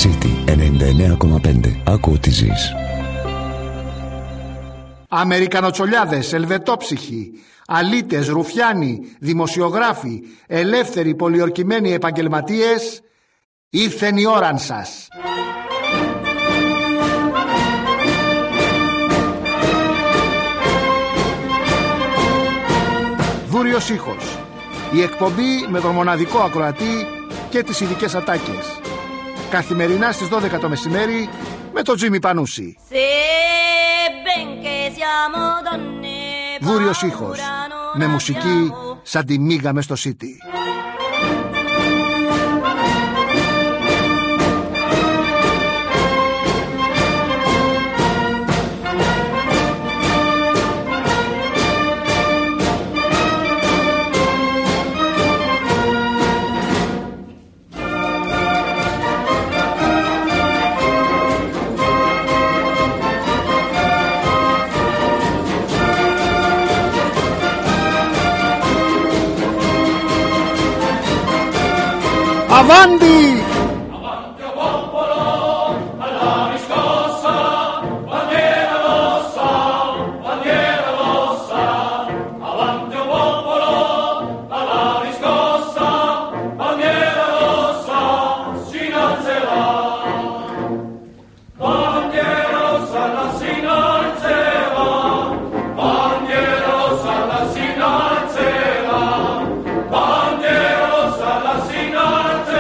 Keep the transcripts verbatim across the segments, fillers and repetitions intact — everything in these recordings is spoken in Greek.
City ενενήντα εννέα κόμμα πέντε. Άκου ό,τι ζεις. Αμερικανοτσολιάδες, ελβετόψυχοι, αλήτες, ρουφιάνοι, δημοσιογράφοι, ελεύθεροι πολιορκημένοι επαγγελματίες, ήρθεν η ώραν σας. Δούριος ήχος. Η εκπομπή με τον μοναδικό ακροατή και τις ειδικές ατάκες. Καθημερινά στις δώδεκα το μεσημέρι με τον Τζίμι Πανούση. Δούριος ήχος. Με μουσική σαν τη μίγα μες στο Σίτι. Avanti! Avanti a popolo, alla riscossa, bandiera rossa, bandiera rossa. Avanti a popolo, alla riscossa, bandiera rossa, si innalzerà. Bandiera rossa, la si innalzerà. Bandiera rossa, la si innalzerà. Bandiera rossa, la si innalzerà.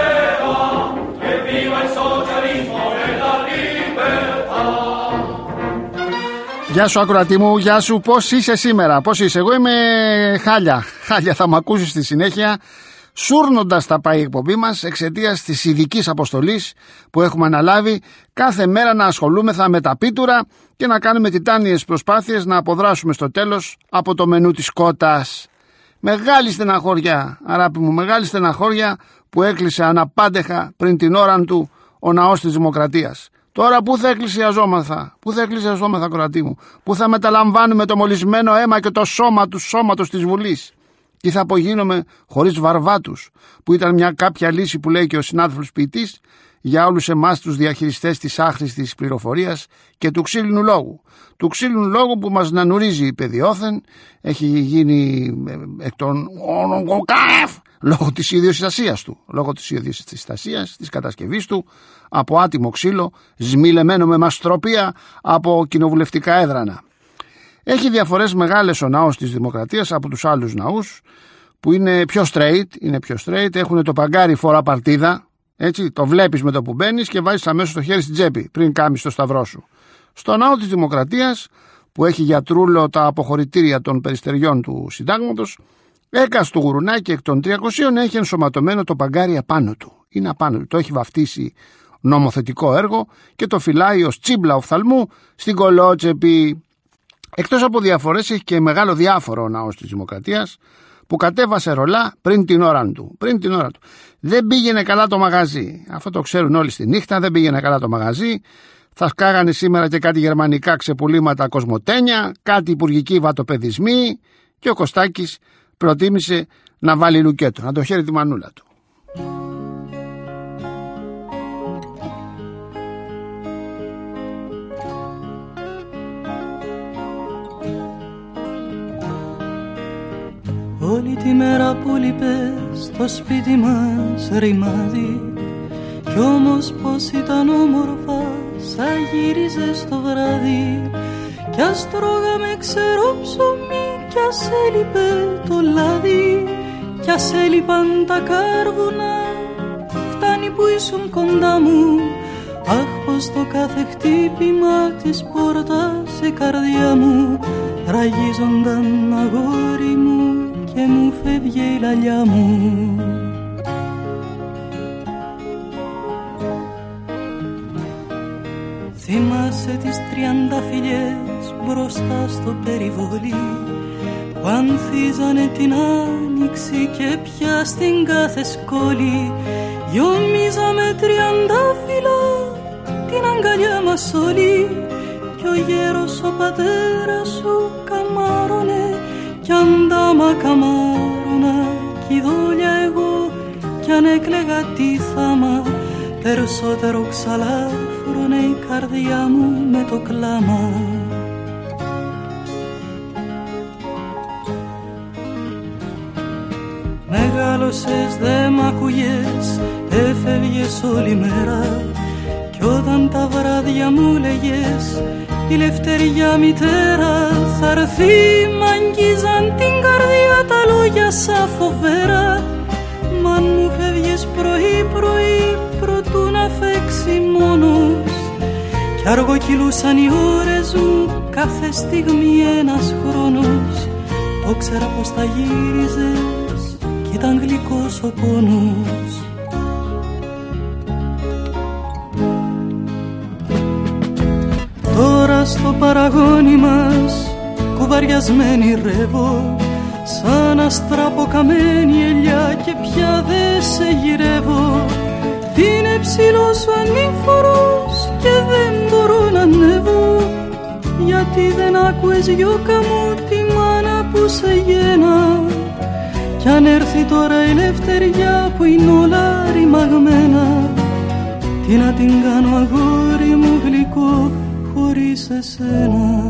Γεια σου ακροατή μου, γεια σου, πώς είσαι σήμερα, πώς είσαι? Εγώ είμαι χάλια, χάλια θα μ' ακούσεις στη συνέχεια. Σούρνοντας θα πάει η εκπομπή μας εξαιτίας της ειδικής αποστολής που έχουμε αναλάβει κάθε μέρα να ασχολούμεθα με τα πίτουρα και να κάνουμε τιτάνιες προσπάθειες να αποδράσουμε στο τέλος από το μενού της κότας. Μεγάλη στεναχώρια, αγάπη μου, μεγάλη στεναχώρια που έκλεισε αναπάντεχα πριν την ώρα του ο ναός της Δημοκρατίας. Τώρα πού θα εκκλησιαζόμαθα, πού θα εκκλησιαζόμαθα ακροατή μου, πού θα μεταλαμβάνουμε το μολυσμένο αίμα και το σώμα του σώματος της Βουλής. Τι θα απογίνομαι χωρίς βαρβάτους, που ήταν μια κάποια λύση που λέει και ο συνάδελφος ποιητής για όλους εμάς τους διαχειριστές της άχρηστης πληροφορίας και του ξύλινου λόγου. Του ξύλινου λόγου που μας νανουρίζει παιδιόθεν, έχει γίνει εκ των λόγω της ιδιοσυστασίας του, λόγω της ιδιοσυστασίας, της κατασκευής του, από άτιμο ξύλο, σμιλεμένο με μαστροπία από κοινοβουλευτικά έδρανα. Έχει διαφορές μεγάλες ο ναός της Δημοκρατίας από τους άλλους ναούς, που είναι πιο straight, είναι πιο straight, έχουν το παγκάρι φορά παρτίδα, έτσι, το βλέπεις με το που μπαίνεις και βάζεις αμέσως το χέρι στην τσέπη πριν κάμεις το σταυρό σου. Στο ναό της Δημοκρατίας, που έχει για τρούλο τα αποχωρητήρια των περιστεριών του συντάγματος, έκας του γουρουνάκι εκ των τριακοσίων έχει ενσωματωμένο το παγκάρι απάνω του. Είναι απάνω του, το έχει βαφτίσει νομοθετικό έργο και το φυλάει ως τσίμπλα οφθαλμού στην κολότσεπη. Εκτός από διαφορές έχει και μεγάλο διάφορο ο ναός της Δημοκρατίας που κατέβασε ρολά πριν την ώρα του. Πριν την ώρα του. Δεν πήγαινε καλά το μαγαζί. Αυτό το ξέρουν όλοι στη νύχτα, δεν πήγαινε καλά το μαγαζί. Θα σκάγανε σήμερα και κάτι γερμανικά ξεπουλήματα κοσμοτένια, κάτι υπουργικοί βατοπεδισμοί και ο Κωστάκης προτίμησε να βάλει λουκέτο, να το χαίρει τη μανούλα του. Όλη τη μέρα που λείπες στο σπίτι μας ρημάδι, κι όμως πως ήταν όμορφα σαν γύριζες το βράδυ. Κι ας τρώγαμε ξερό ψωμί κι ας έλειπε το λάδι, κι ας έλειπαν τα κάρβουνα, φτάνει που ήσουν κοντά μου. Αχ, πως το κάθε χτύπημα της πόρτας η καρδιά μου ραγίζονταν αγόρι μου και μου φεύγε η λαλιά μου. Θυμάσαι τις τριανταφυλλιές μπροστά στο περιβόλι που ανθίζανε την άνοιξη και πια στην κάθε σκόλη γιομίζαμε τριαντάφυλλα την αγκαλιά μας όλοι. Κι ο γέρος ο πατέρας σου καμάρωνε κι αν τάμα καμάρωνα κι η δόλια εγώ κι αν έκλαιγα τι θάμα περισσότερο ξαλάφρωνε η καρδιά μου με το κλάμα. Μεγάλωσες, δε μ' άκουγες, έφευγες όλη μέρα κι όταν τα βράδια μου λέγες η λευτεριά μητέρα θα έρθει, μ' αγγίζαν την καρδιά τα λόγια σαν φοβέρα. Μ' αν μου φεύγες πρωί πρωί προτού να φέξει μόνος κι αργοκυλούσαν οι ώρες μου κάθε στιγμή ένας χρόνος. Το ξέρα πως θα γύριζες κι ήταν γλυκός ο πόνος. Τώρα στο παραγόνι μας κουβαριασμένοι ρεύω σαν αστραποκαμένη ελιά και πια δε σε γυρεύω. Είναι ψηλός ο ανήφορος και δεν μπορώ να ανέβω γιατί δεν άκουες γιώκα μου τη μάνα που σε γένα. Κι αν έρθει τώρα η λευτεριά που είναι όλα ρημαγμένα, τι να την κάνω αγόρι μου γλυκό χωρίς εσένα.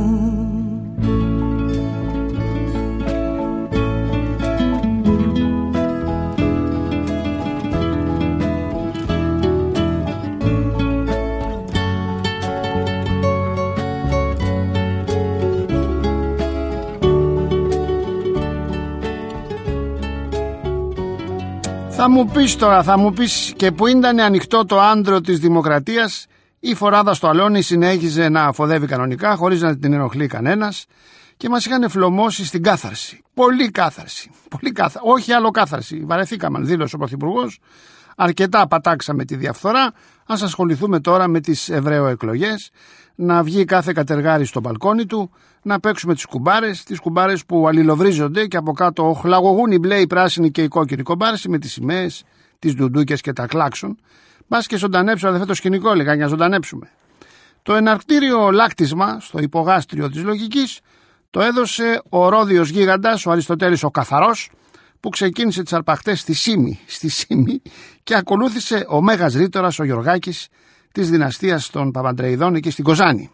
Θα μου πεις τώρα, θα μου πεις και που ήταν ανοιχτό το άντρο της Δημοκρατίας, η φοράδα στο αλόνι συνέχιζε να αφοδεύει κανονικά χωρίς να την ενοχλεί κανένας και μας είχαν φλωμώσει στην κάθαρση. Πολύ κάθαρση. Πολύ κάθα... Όχι άλλο κάθαρση. Βαρεθήκαμε, δήλωσε ο Πρωθυπουργός. Αρκετά πατάξαμε τη διαφθορά. Ας ασχοληθούμε τώρα με τις ευρωεκλογές. Να βγει κάθε κατεργάρι στο μπαλκόνι του, να παίξουμε τις κουμπάρες, τις κουμπάρες που αλληλοβρίζονται και από κάτω οχλαγωγούν οι μπλε, οι πράσινοι και οι κόκκινοι κομπάρες με τις σημαίες, τις ντουντούκες και τα κλάξον. Μπας και ζωντανέψω, αδερφέ, το σκηνικό, έλεγα, για να ζωντανέψουμε. Το εναρκτήριο λάκτισμα στο υπογάστριο της λογικής το έδωσε ο ρόδιος γίγαντας, ο Αριστοτέλης ο Καθαρός, που ξεκίνησε τις αρπαχτές στη Σύμη, στη Σύμη και ακολούθησε ο Μέγας Ρήτορας, ο Γιωργάκης, της δυναστείας των Παπαντρεϊδών εκεί στην Κοζάνη.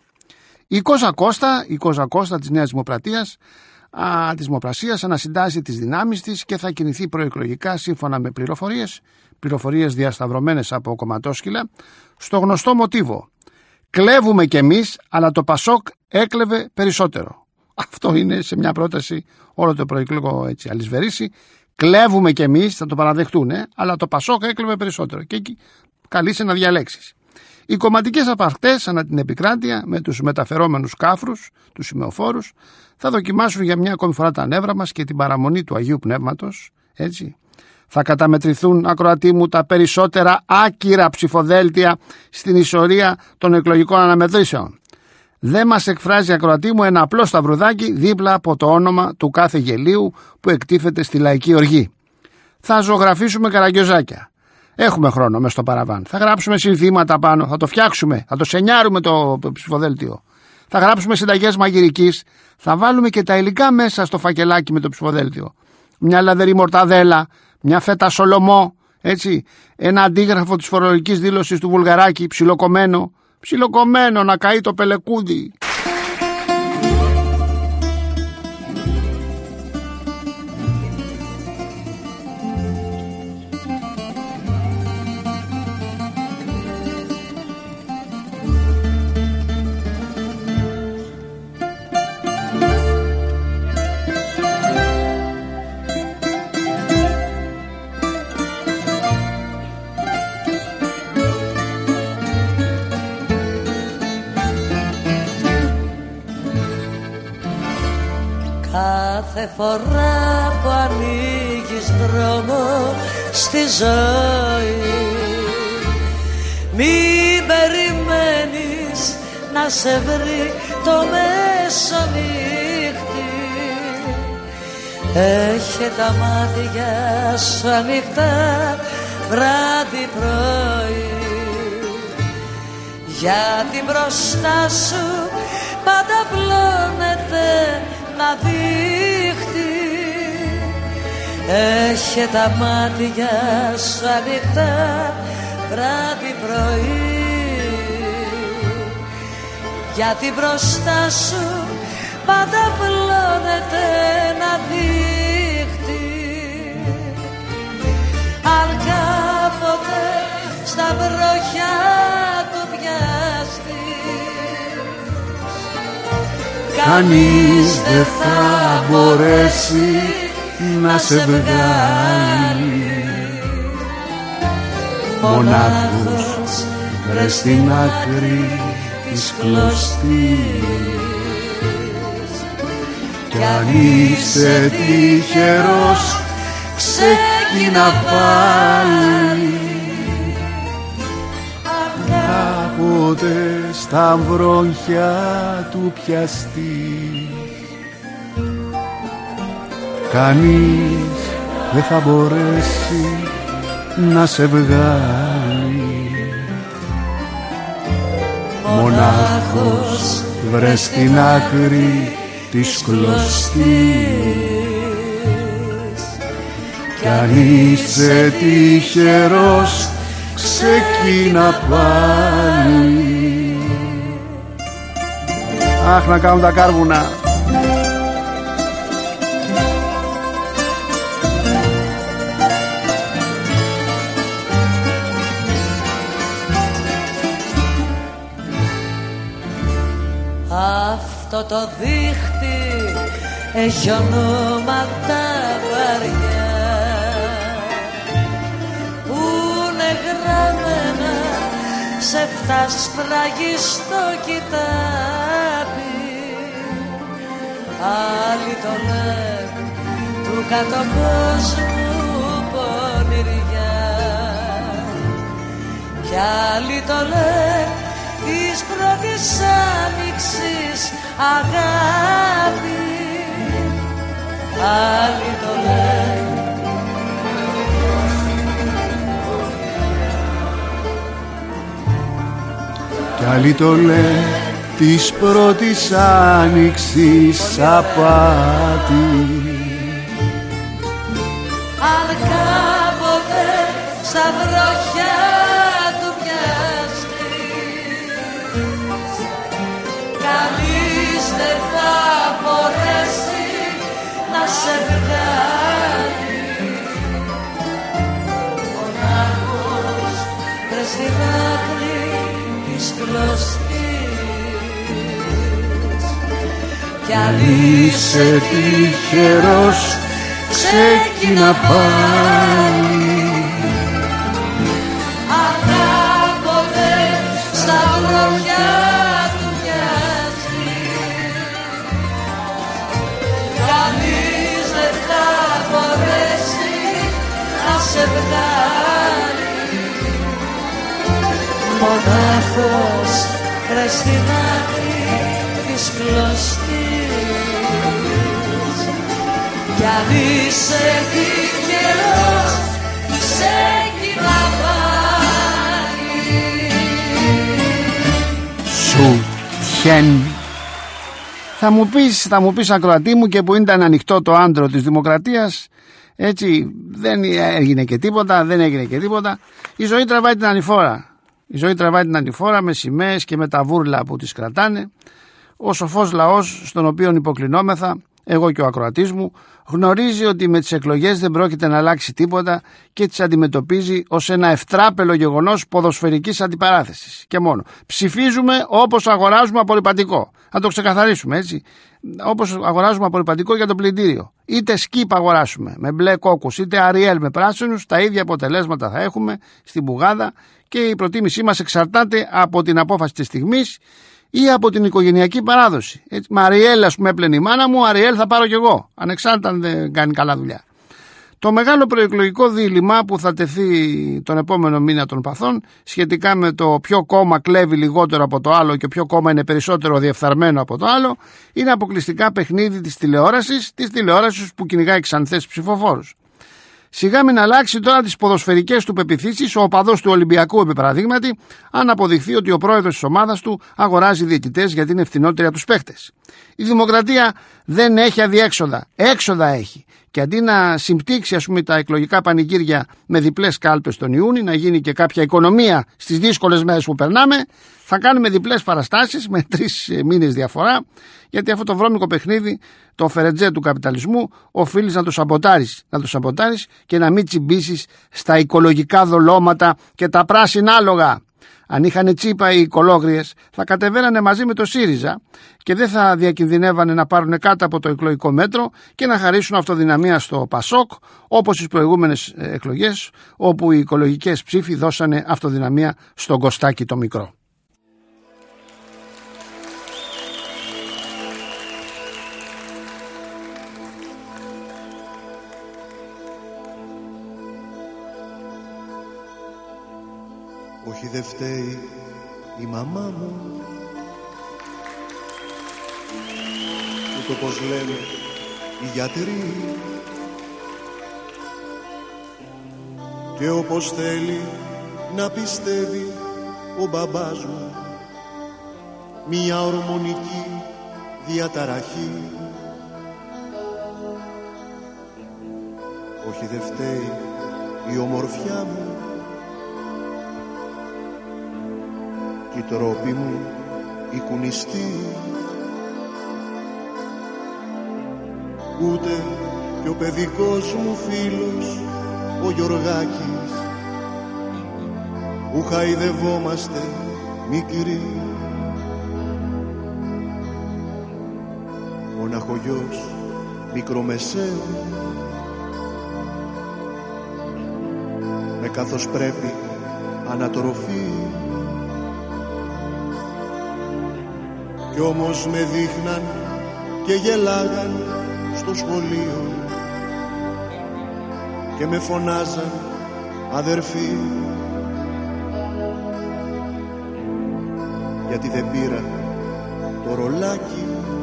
Η Κόζα Κώστα, η Κόζα Κώστα της Νέας Δημοπρατίας, α, της Δημοπρασίας, ανασυντάζει τις δυνάμεις της και θα κινηθεί προεκλογικά σύμφωνα με πληροφορίες, πληροφορίες διασταυρωμένες από κομματόσκυλα, στο γνωστό μοτίβο. Κλέβουμε κι εμείς, αλλά το Πασόκ έκλεβε περισσότερο. Αυτό είναι σε μια πρόταση όλο το προεκλογικό έτσι αλυσβερίσι. Κλέβουμε κι εμείς, θα το παραδεχτούν, ε, αλλά το Πασόκ έκλεβε περισσότερο. Και εκεί καλείσαι να διαλέξεις. Οι κομματικές απαρτές ανά την επικράτεια με τους μεταφερόμενους κάφρους, τους σημεοφόρους, θα δοκιμάσουν για μια ακόμη φορά τα νεύρα μας και την παραμονή του Αγίου Πνεύματος. Έτσι. Θα καταμετρηθούν, ακροατή μου, τα περισσότερα άκυρα ψηφοδέλτια στην ιστορία των εκλογικών αναμετρήσεων. Δεν μας εκφράζει, ακροατή μου, ένα απλό σταυρουδάκι δίπλα από το όνομα του κάθε γελίου που εκτίθεται στη λαϊκή οργή. Θα ζωγραφίσουμε καραγκιόζάκια. Έχουμε χρόνο μες στο παραβάν. Θα γράψουμε συνθήματα πάνω, θα το φτιάξουμε, θα το σενιάρουμε το ψηφοδέλτιο. Θα γράψουμε συνταγές μαγειρικής, θα βάλουμε και τα υλικά μέσα στο φακελάκι με το ψηφοδέλτιο. Μια λαδερή μορταδέλα, μια φέτα σολομό, έτσι, ένα αντίγραφο της φορολογικής δήλωσης του Βουλγαράκη, ψιλοκομμένο, ψιλοκομμένο να καεί το πελεκούδι. Κάθε φορά που ανοίγεις δρόμο στη ζωή, μην περιμένεις να σε βρει το μεσονύχτη. Έχε τα μάτια σου ανοιχτά βράδυ πρωί, γιατί μπροστά σου πάντα πλώνεται να δείχτη. Έχε τα μάτια σου ανοιχτά βράδυ πρωί, γιατί μπροστά σου πάντα πλώνεται ένα δίχτυ. Αν κάποτε στα βροχιά του πιαστείς, κανείς δεν θα μπορέσει να σε βγάλει. Μονάχος βρες στην άκρη της κλωστής, κι αν είσαι τυχερός ξεκίνα πάλι. Κάποτε στα βροχιά του πιαστείς, κανείς δεν θα μπορέσει να σε βγάλει. Μονάχος βρες στην άκρη της κλωστής, κι αν είσαι τυχερός ξεκίνα πάλι. Αχ, να κάνουν τα κάρβουνα. Αυτό το δίχτυ έχει ονόματα βαριά που είναι γραμμένα σε φτά σφραγιστό κοιτάπι. Άλλοι το λένε του κάτω κόσμου πονηριά, κι άλλοι το λένε της πρώτης άνοιξης αγάπη. Άλλοι το λένε κι άλλοι το λένε της πρώτης άνοιξης απάτη. αν κάποτε στα βροχιά του πιαστείς, κανείς δεν θα μπορέσει να σε βγάλει. Μονάχος βρες την άκρη της κλωστής, κι αν είσαι τυχερός ξεκίνα πάλι. αν κάποτε στα βροχιά του πιαστείς, κανείς δεν θα μπορέσει να σε βγάλει. Μονάχος βρες την άκρη της κλωστής, κι αν είσαι τυχερός ξεκινά πάλι. Σου τυχαίνει. Θα μου πεις, θα μου πεις ακροατή μου, και που ήταν ανοιχτό το άντρο της δημοκρατίας, έτσι δεν έγινε και τίποτα, δεν έγινε και τίποτα. Η ζωή τραβάει την ανηφόρα. Η ζωή τραβάει την ανηφόρα με σημαίες και με τα βούρλα που τις κρατάνε. Ο σοφός λαός, στον οποίο υποκλεινόμεθα, εγώ και ο ακροατής μου, γνωρίζει ότι με τις εκλογές δεν πρόκειται να αλλάξει τίποτα και τις αντιμετωπίζει ως ένα ευτράπελο γεγονός ποδοσφαιρικής αντιπαράθεσης. Και μόνο. Ψηφίζουμε όπως αγοράζουμε απορριπαντικό. Να το ξεκαθαρίσουμε, έτσι. Όπως αγοράζουμε απορριπαντικό για το πλυντήριο. Είτε σκύπ αγοράσουμε με μπλε κόκκους, είτε αριέλ με πράσινους, τα ίδια αποτελέσματα θα έχουμε στην μπουγάδα, και η προτίμησή μας εξαρτάται από την απόφαση της στιγμής ή από την οικογενειακή παράδοση. Έτσι, με αριέλ, ας πούμε, έπλαινε η μάνα μου, αριέλ θα πάρω κι εγώ, ανεξάρτητα αν δεν κάνει καλά δουλειά. Το μεγάλο προεκλογικό δίλημμα που θα τεθεί τον επόμενο μήνα των παθών σχετικά με το ποιο κόμμα κλέβει λιγότερο από το άλλο και ποιο κόμμα είναι περισσότερο διεφθαρμένο από το άλλο, είναι αποκλειστικά παιχνίδι της τηλεόρασης, της τηλεόρασης που κυνηγάει ξανθές ψηφοφόρους. Σιγά μην αλλάξει τώρα τις ποδοσφαιρικές του πεποιθήσεις ο οπαδός του Ολυμπιακού, επί παραδείγματι, αν αποδειχθεί ότι ο πρόεδρος της ομάδας του αγοράζει διαιτητές γιατί είναι φθηνότεροι από τους παίχτες. Η δημοκρατία δεν έχει αδιέξοδα. Έξοδα έχει. Και αντί να συμπτύξει, ας πούμε, τα εκλογικά πανηγύρια με διπλές κάλπες τον Ιούνιο, να γίνει και κάποια οικονομία στις δύσκολες μέρες που περνάμε, θα κάνουμε διπλές παραστάσεις με τρεις μήνες διαφορά, γιατί αυτό το βρώμικο παιχνίδι, το φερετζέ του καπιταλισμού, οφείλεις να το σαμποτάρεις, να το σαμποτάρεις και να μην τσιμπήσεις στα οικολογικά δολώματα και τα πράσινα άλογα. Αν είχαν τσίπα οι οικολόγριες, θα κατεβαίνανε μαζί με το ΣΥΡΙΖΑ και δεν θα διακινδυνεύανε να πάρουν κάτω από το εκλογικό μέτρο και να χαρίσουν αυτοδυναμία στο ΠΑΣΟΚ, όπως στις προηγούμενες εκλογές, όπου οι οικολογικές ψήφοι δώσανε αυτοδυναμία στον Κωστάκη το μικρό. Όχι δε φταίει η μαμά μου, ούτε πως λένε οι γιατροί, και όπως θέλει να πιστεύει ο μπαμπάς μου, μια ορμονική διαταραχή. Όχι δε φταίει η ομορφιά μου, κι η τρόπη μου η κουνιστή, ούτε κι ο παιδικός μου φίλος ο Γιωργάκης, που χαϊδευόμαστε μικροί. Μοναχογιός μικρομεσαίου, με καθώς πρέπει ανατροφή, κι όμως με δείχναν και γελάγαν στο σχολείο και με φωνάζαν αδερφοί, γιατί δεν πήρα το ρολάκι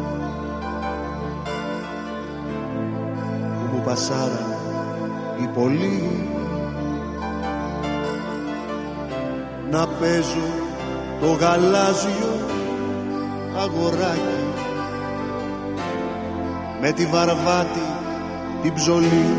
που μου πασάραν οι πολλοί, να παίζω το γαλάζιο αγοράκι με τη Βαρβάτη την ψωλή.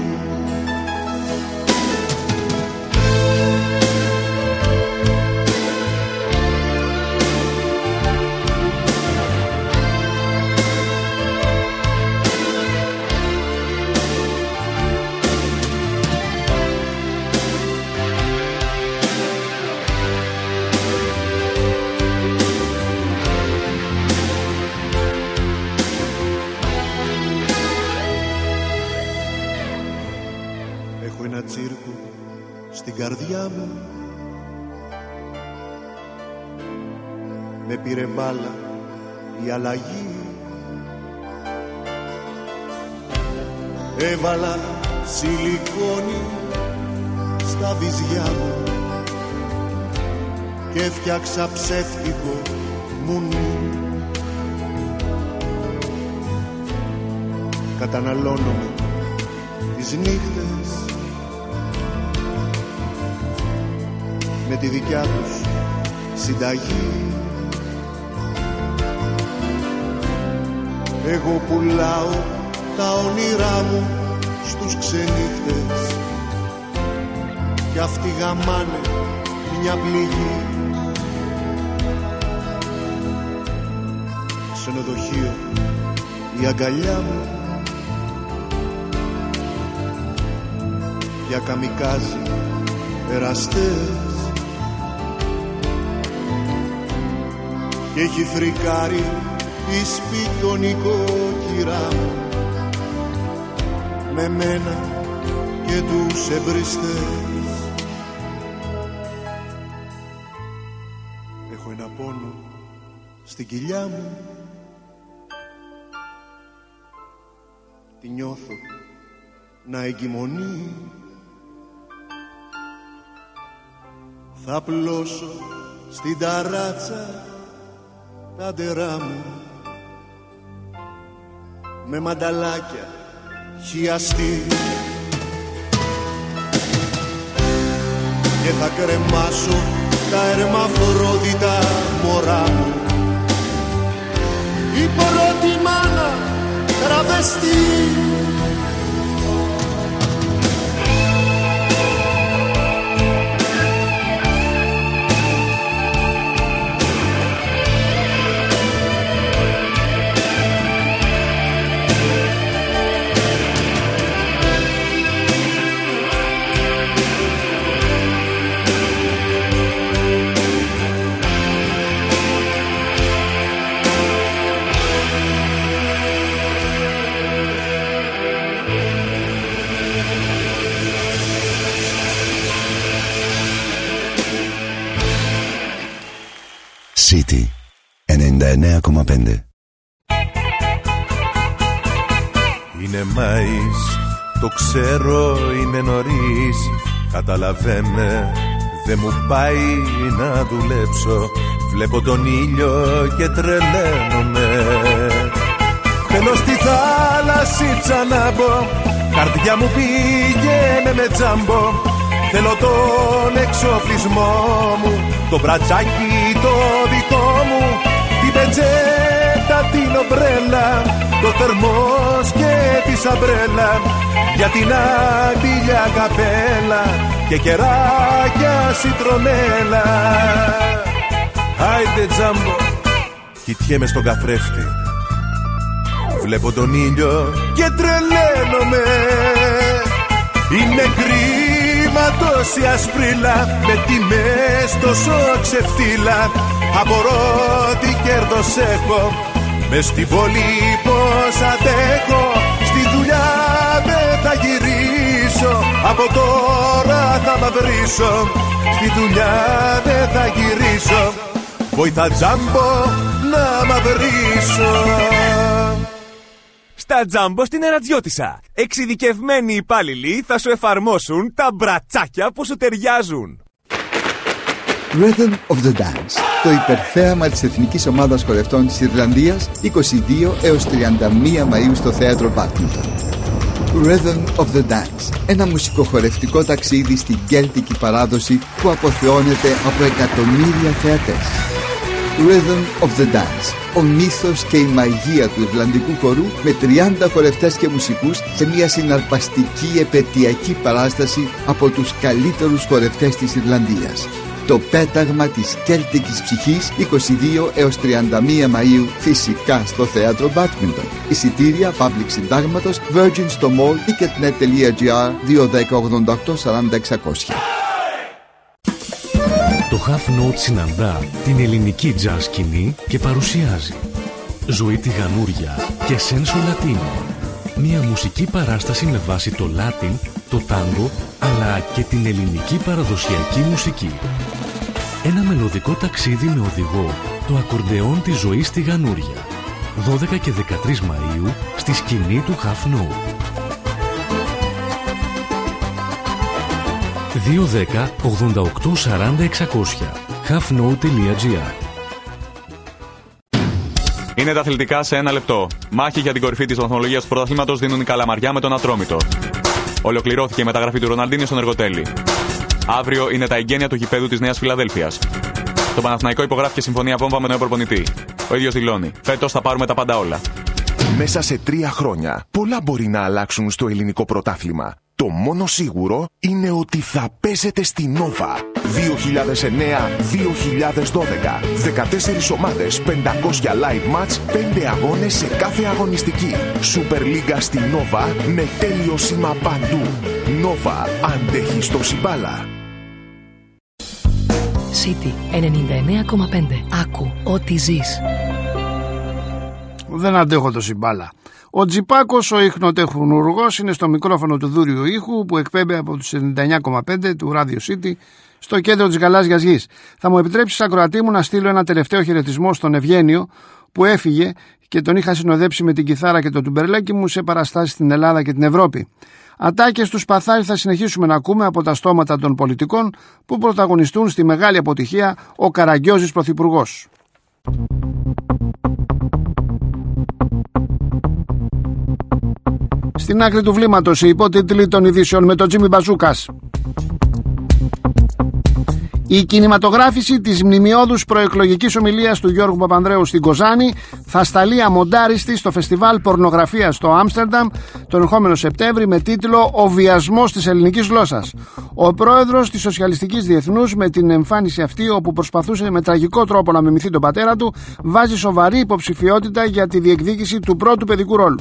Καρδιά μου με πήρε μπάλα η αλλαγή, έβαλα σιλικόνι στα βυζιά μου και έφτιαξα ψεύτικο μουνί. Καταναλώνομαι τις νύχτες με τη δικιά τους συνταγή. Εγώ πουλάω τα όνειρά μου στους ξενύχτες κι αυτοί γαμάνε μια πληγή. Ξενοδοχείο η αγκαλιά μου για καμικάζι εραστές και έχει φρικάρει η σπιτονικό κυρά μου με μένα και τους εμπριστές. Έχω ένα πόνο στην κοιλιά μου, τη νιώθω να εγκυμονεί. Θα πλώσω στην ταράτσα τα ντερά μου με μανταλάκια χιαστή και θα κρεμάσω τα ερμαφρόδιτα μωρά μου. Η πρώτη μάνα τravesti. City ενενήντα εννέα κόμμα πέντε. Είναι Μάης, το ξέρω, είναι νωρίς. Καταλαβαίνε, δεν μου πάει να δουλέψω. Βλέπω τον ήλιο και τρελαίνομαι. Θέλω στη θάλασσίτσα να μπω. Καρδιά μου πήγαινε με τζάμπο. Θέλω τον εξοπλισμό μου, το μπρατσάκι το δικό μου, την πεντζέτα, την ομπρέλα, το θερμός και τη σαμπρέλα, για την αμπίλια καπέλα και κεράκια σιτρονέλα. Άιντε τζάμπο, κοιτιέμαι στον καθρέφτη. Βλέπω τον ήλιο και τρελαίνομαι. Είναι κρίμα τόση ασπρίλα, με τιμές τόσο ξεφτύλα. Απορώ τι κέρδος έχω, μες στην πόλη πως αντέχω. Στη δουλειά δεν θα γυρίσω, από τώρα θα μαυρίσω. Στη δουλειά δεν θα γυρίσω, βοηθά τζάμπο να μαυρίσω. Στα Τζάμπο στην Ερατζιώτισσα, εξειδικευμένοι υπάλληλοι θα σου εφαρμόσουν τα μπρατσάκια που σου ταιριάζουν. Rhythm of the Dance, το υπερθέαμα της Εθνικής Ομάδας Χορευτών της Ιρλανδίας, είκοσι δύο έως τριάντα μία Μαΐου στο θέατρο Badminton. Rhythm of the Dance, ένα μουσικοχορευτικό ταξίδι στην κέλτικη παράδοση που αποθεώνεται από εκατομμύρια θεατές. Rhythm of the Dance, ο μύθος και η μαγεία του Ιρλανδικού χορού, με τριάντα χορευτές και μουσικούς σε μια συναρπαστική επαιτειακή παράσταση από τους καλύτερους χορευτές της Ιρλανδίας. Το πέταγμα της κέλτικης ψυχής, είκοσι δύο έως τριάντα μία Μαΐου, φυσικά στο θέατρο Badminton. Εισιτήρια Public Συντάγματος, Virgin στο Mall, ticketnet.gr, δύο δέκα ογδόντα οκτώ σαράντα εξακόσια. Το Half Note συναντά την ελληνική jazz σκηνή και παρουσιάζει Ζωή Τηγανούρια και Σένσο Λατίνο. Μια μουσική παράσταση με βάση το Latin, το τάγκο, αλλά και την ελληνική παραδοσιακή μουσική. Ένα μελωδικό ταξίδι με οδηγό το ακορντεόν της Ζωής Τηγανούρια. δώδεκα και δεκατρείς Μαΐου στη σκηνή του Half Note. δύο δέκα ογδόντα οκτώ σαράντα εξακόσια halfnote τελεία gr. Είναι τα αθλητικά σε ένα λεπτό. Μάχη για την κορυφή της βαθμολογίας του πρωταθλήματος δίνουν η Καλαμαριά με τον Ατρόμητο. Ολοκληρώθηκε η μεταγραφή του Ροναλντίνιο στον Εργοτέλη. Αύριο είναι τα εγγένεια του γηπέδου της Νέας Φιλαδέλφειας. Το Παναθηναϊκό υπογράφηκε συμφωνία βόμβα με τον νέο προπονητή. Ο ίδιος δηλώνει: φέτος θα πάρουμε τα πάντα όλα. Μέσα σε τρία χρόνια πολλά μπορεί να αλλάξουν στο ελληνικό πρωτάθλημα. Το μόνο σίγουρο είναι ότι θα παίζετε στη Νόβα. δύο χιλιάδες εννέα δύο χιλιάδες δώδεκα. δεκατέσσερις ομάδες, πεντακόσια live match, πέντε αγώνες σε κάθε αγωνιστική. Super League στη Νόβα με τέλειο σήμα παντού. Νόβα, αντέχει το συμπάλα. City ενενήντα εννέα κόμμα πέντε. Άκου ό,τι ζεις. Δεν αντέχω το συμπάλα. Ο Τζιπάκος, ο ιχνοτεχνουργός, είναι στο μικρόφωνο του δούριου ήχου που εκπέμπει από τους ενενήντα εννέα κόμμα πέντε του Radio City στο κέντρο της γαλάζιας γης. Θα μου επιτρέψεις, ακροατή μου, να στείλω ένα τελευταίο χαιρετισμό στον Ευγένιο που έφυγε και τον είχα συνοδέψει με την κιθάρα και το τουμπερλέκι μου σε παραστάσεις στην Ελλάδα και την Ευρώπη. Ατάκες του Σπαθάρη θα συνεχίσουμε να ακούμε από τα στόματα των πολιτικών που πρωταγωνιστούν στη μεγάλη αποτυχία ο Καραγκιόζης πρωθυπουργός. Στην άκρη του βλήματος οι υπότιτλοι των ειδήσεων με τον Τζίμι Μπαζούκας. Η Η κινηματογράφηση της μνημιώδους προεκλογικής ομιλίας του Γιώργου Παπανδρέου στην Κοζάνη θα σταλεί αμοντάριστη στο φεστιβάλ πορνογραφίας στο Άμστερνταμ τον ερχόμενο Σεπτέμβρη με τίτλο «Ο βιασμός της ελληνικής γλώσσας». Ο πρόεδρος της Σοσιαλιστικής Διεθνούς, με την εμφάνιση αυτή, όπου προσπαθούσε με τραγικό τρόπο να μιμηθεί τον πατέρα του, βάζει σοβαρή υποψηφιότητα για τη διεκδίκηση του πρώτου παιδικού ρόλου.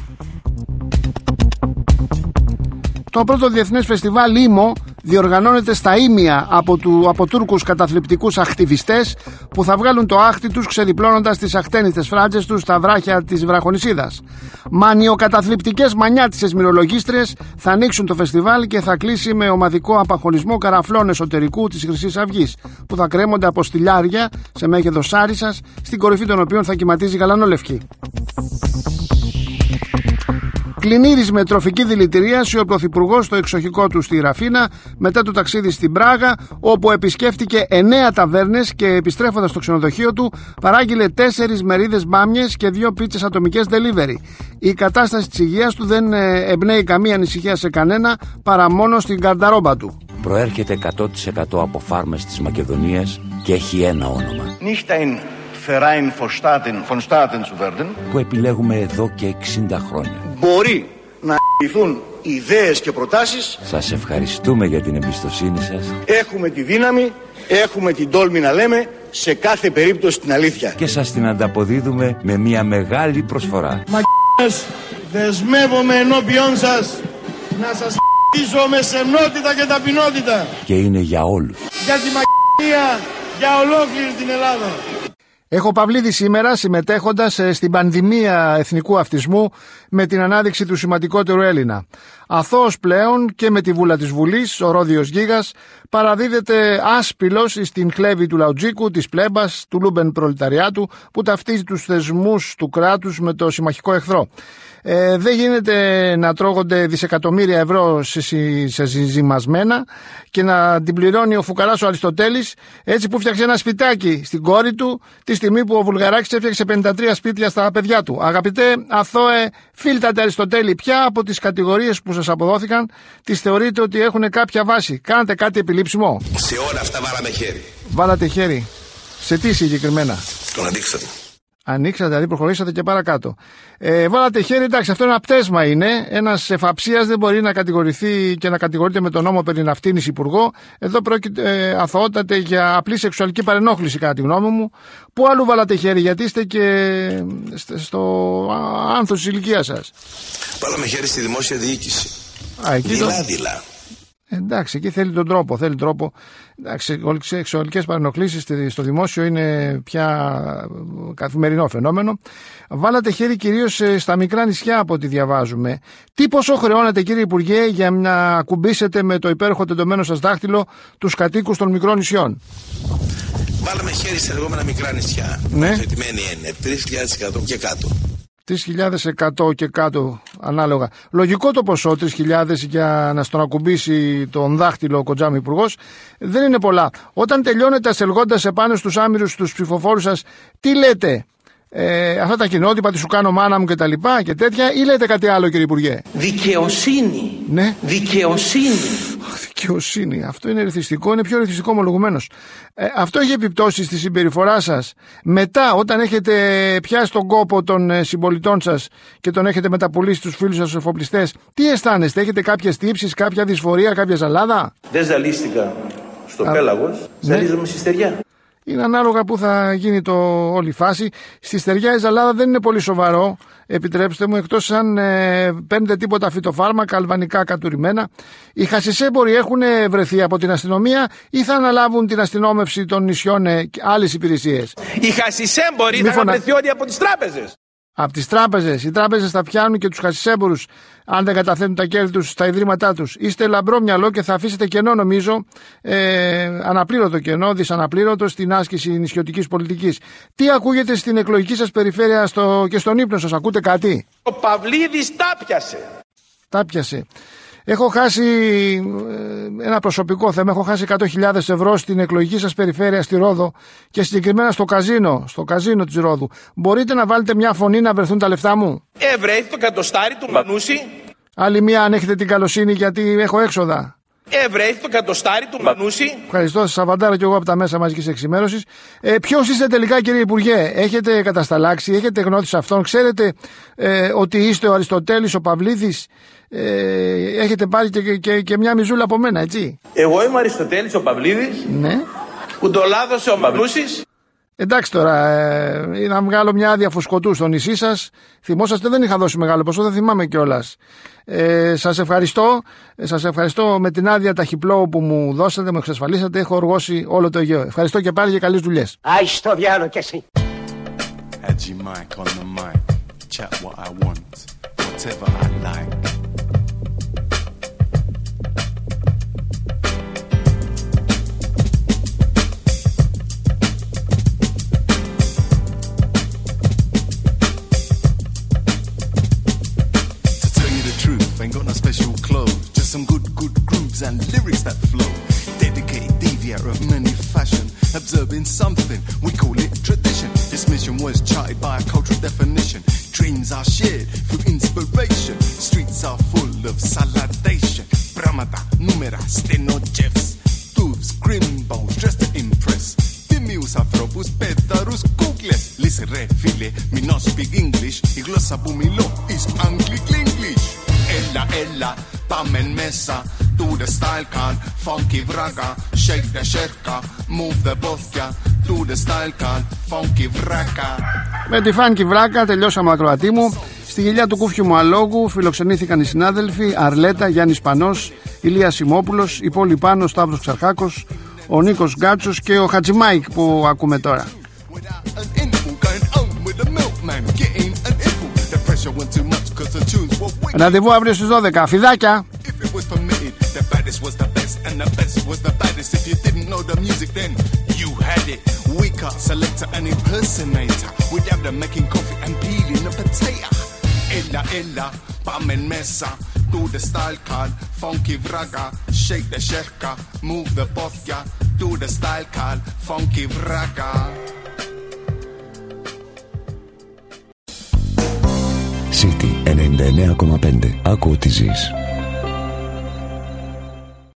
Το πρώτο διεθνές φεστιβάλ Ήμο διοργανώνεται στα Ήμια από, του, από Τούρκους καταθλιπτικούς ακτιβιστές που θα βγάλουν το άχτι τους ξεδιπλώνοντας τις αχτένιστες φράτζες τους στα βράχια της Βραχονησίδας. Μανιοκαταθλιπτικές μανιάτισες μυρολογίστριες θα ανοίξουν το φεστιβάλ και θα κλείσει με ομαδικό απαχωρισμό καραφλών εσωτερικού της Χρυσής Αυγής που θα κρέμονται από στυλιάρια σε μέγεθος σάρισσας, στην κορυφή των οποίων θα κυματίζει γαλανόλευκη. Κλινήρης με τροφική δηλητηρίαση ο Πρωθυπουργός στο εξοχικό του στη Ραφίνα μετά το ταξίδι στην Πράγα, όπου επισκέφτηκε εννέα ταβέρνες και επιστρέφοντας στο ξενοδοχείο του παράγγειλε τέσσερις μερίδες μπάμιες και δύο πίτσες ατομικές delivery. Η κατάσταση της υγείας του δεν εμπνέει καμία ανησυχία σε κανένα παρά μόνο στην καρνταρόμπα του. Προέρχεται εκατό τοις εκατό από φάρμες της Μακεδονίας και έχει ένα όνομα. Verein von Staaten zu werden, που επιλέγουμε εδώ και εξήντα χρόνια. Μπορεί να λυθούν ιδέες και προτάσεις. Σας ευχαριστούμε για την εμπιστοσύνη σας. Έχουμε τη δύναμη, έχουμε την τόλμη να λέμε σε κάθε περίπτωση την αλήθεια. Και σας την ανταποδίδουμε με μια μεγάλη προσφορά. Μαγ***ες, δεσμεύομαι ενώπιόν σας να σας πείσω με σεμνότητα και ταπεινότητα. Και είναι για όλους. Για τη μαγ***ία, για ολόκληρη την Ελλάδα. Έχω Παυλίδη σήμερα συμμετέχοντας στην πανδημία εθνικού αυτισμού με την ανάδειξη του σημαντικότερου Έλληνα. Αθώος πλέον και με τη βούλα της Βουλής, ο Ρόδιος Γίγας παραδίδεται άσπυλος στην κλέβη του Λαουτζίκου, της πλέμπας, του Λούμπεν προλεταριάτου που ταυτίζει τους θεσμούς του κράτους με το συμμαχικό εχθρό. Ε, δεν γίνεται να τρώγονται δισεκατομμύρια ευρώ σε, σε ζυμασμένα και να την πληρώνει ο φουκαράς ο Αριστοτέλης, έτσι που φτιάξε ένα σπιτάκι στην κόρη του τη στιγμή που ο Βουλγαράκης έφτιαξε πενήντα τρία σπίτια στα παιδιά του. Αγαπητέ αθώε φίλτατε Αριστοτέλη, ποια από τις κατηγορίες που σας αποδόθηκαν τις θεωρείτε ότι έχουν κάποια βάση? Κάνατε κάτι επιλήψιμο? Σε όλα αυτά βάλαμε χέρι. Βάλατε χέρι. Σε τι συγκεκριμένα? Τον ανοίξατε. Ανοίξατε, δηλαδή προχωρήσατε και παρακάτω. Ε, βάλατε χέρι, εντάξει, αυτό ένα πτέσμα είναι. Ένας εφαψίας δεν μπορεί να κατηγορηθεί και να κατηγορείται με τον νόμο περί ναυτίνης υπουργό. Εδώ πρόκειται ε, αθωότατε για απλή σεξουαλική παρενόχληση, κατά τη γνώμη μου. Πού αλλού βάλατε χέρι, γιατί είστε και στο άνθος της ηλικίας σας? Βάλαμε χέρι στη δημόσια διοίκηση. Α, εκεί δειλά, το... δειλά. Εντάξει, εκεί θέλει τον τρόπο. Θέλει τρόπο. Εντάξει, σεξουαλικές παρενοχλήσεις στο δημόσιο είναι πια καθημερινό φαινόμενο. Βάλατε χέρι κυρίως στα μικρά νησιά, από ό,τι διαβάζουμε. Τι ποσό χρεώνετε, κύριε Υπουργέ, για να ακουμπήσετε με το υπέροχο τεντωμένο σας δάχτυλο τους κατοίκους των μικρών νησιών? Βάλαμε χέρι σε λεγόμενα μικρά νησιά. Ναι. Θετημένη έννοια. τρεις χιλιάδες εκατό και κάτω. τρεις χιλιάδες εκατό και κάτω ανάλογα. Λογικό το ποσό, τρεις χιλιάδες για να στον ακουμπήσει τον δάχτυλο ο Κοντζάμι υπουργός. Δεν είναι πολλά. Όταν τελειώνετε ασελγώντας επάνω στους άμυρους τους ψηφοφόρους σας, τι λέτε? Ε, αυτά τα κοινότυπα, τι σου κάνω μάνα μου και τα λοιπά και τέτοια, ή λέτε κάτι άλλο, κύριε Υπουργέ? Δικαιοσύνη. Ναι. Δικαιοσύνη. Δικαιοσύνη. Αυτό είναι ρυθιστικό, είναι πιο ρυθιστικό ομολογουμένως. Ε, αυτό έχει επιπτώσει στη συμπεριφορά σας μετά, όταν έχετε πιάσει τον κόπο των συμπολιτών σας και τον έχετε μεταπουλήσει στους φίλους σας τους εφοπλιστές? Τι αισθάνεστε, έχετε κάποιες τύψεις, κάποια δυσφορία, κάποια ζαλάδα? Δεν ζαλίστηκα στο πέλαγος, ζαλίζομαι ναι. στη στεριά. Είναι ανάλογα που θα γίνει το όλη φάση. Στη στεριά η ζαλάδα δεν είναι πολύ σοβαρό, επιτρέψτε μου, εκτός αν ε, παίρνετε τίποτα φυτοφάρμακα, αλβανικά κατουρημένα. Οι χασισέμποροι έχουν βρεθεί από την αστυνομία ή θα αναλάβουν την αστυνόμευση των νησιών ε, και άλλες υπηρεσίες? Οι χασισέμποροι θα φωνα... βρεθεί όλοι από τις τράπεζες. Από τις τράπεζες. Οι τράπεζες θα πιάνουν και τους χασισέμπορους αν δεν καταθέτουν τα κέρδη τους στα ιδρύματά τους. Είστε λαμπρό μυαλό και θα αφήσετε κενό, νομίζω, ε, αναπλήρωτο κενό, δυσαναπλήρωτο στην άσκηση νησιωτικής πολιτικής. Τι ακούγεται στην εκλογική σας περιφέρεια στο, και στον ύπνο σας? Ακούτε κάτι? Ο Παυλίδης τα πιασε. Τα πιασε. Έχω χάσει ένα προσωπικό θέμα, έχω χάσει εκατό χιλιάδες ευρώ στην εκλογική σας περιφέρεια στη Ρόδο και συγκεκριμένα στο καζίνο, στο καζίνο της Ρόδου. Μπορείτε να βάλετε μια φωνή να βρεθούν τα λεφτά μου? Ευρέθη το κατοστάρι του Μανούση. Άλλη μία αν έχετε την καλοσύνη, γιατί έχω έξοδα. Ευρέθη το κατοστάρι του Μανούση. Ευχαριστώ, Σαββαντάρα και εγώ από τα μέσα μαζικής εξημέρωσης. Ε, ποιος είστε τελικά, κύριε Υπουργέ? Έχετε κατασταλάξει, έχετε γνώση σε αυτόν? Ξέρετε ε, ότι είστε ο Αριστοτέλης, ο Παυλίδης? Ε, έχετε πάρει και, και, και μια μιζούλα από μένα, έτσι? Εγώ είμαι ο Αριστοτέλης ο Παυλίδης. Ναι. Που το λάδωσε ο Μανούσης. Εντάξει τώρα, ε, να βγάλω μια άδεια φουσκωτού στο νησί σας. Θυμόσαστε, δεν είχα δώσει μεγάλο ποσό, δεν θυμάμαι κιόλας. Ε, σας ευχαριστώ. Ε, σας ευχαριστώ με την άδεια ταχυπλώου που μου δώσατε, μου εξασφαλίσατε. Έχω οργώσει όλο το Αιγαίο. Ευχαριστώ και πάλι και καλές δουλειές. Άι στο διάλο κι εσύ. Ain't got no special clothes, just some good, good grooves and lyrics that flow. Dedicated deviator of many fashion, observing something, we call it tradition. This mission was charted by a cultural definition. Dreams are shared through inspiration. Streets are full of saladation. Pramata, numera, stenogefs, tubes, grimballs, dressed to impress. Τίμιους ανθρώπους, πέδαρους, κούκλες. Listen ρε φίλε, μην not speak English. Η γλώσσα που μιλώ is English. Ella, ella, πάμε μέσα. Do the style can, funky vraga. Shake the sherka, move the bothia. Do the style can, funky vraga. Με τη funky vraga τελειώσαμε, ακροατή μου. Στη γυλιά του Κούφιου μου αλόγου φιλοξενήθηκαν οι συνάδελφοι Αρλέτα, Γιάννης Πανός, Ηλίας Σιμόπουλος, η Πόλη Πάνος, Σταύρος Ξαρχάκος, ο Νίκος Γκάτσος και ο Χατζημάικ που ακούμε τώρα. Ραντεβού αύριο στις δώδεκα. Φιδάκια! Πάμε μέσα. Do the style card, funky vraga. Shake the sherka, move the bothia. Do the style card, funky vraga. City ενενήντα εννέα κόμμα πέντε. Άκου τι ζεις.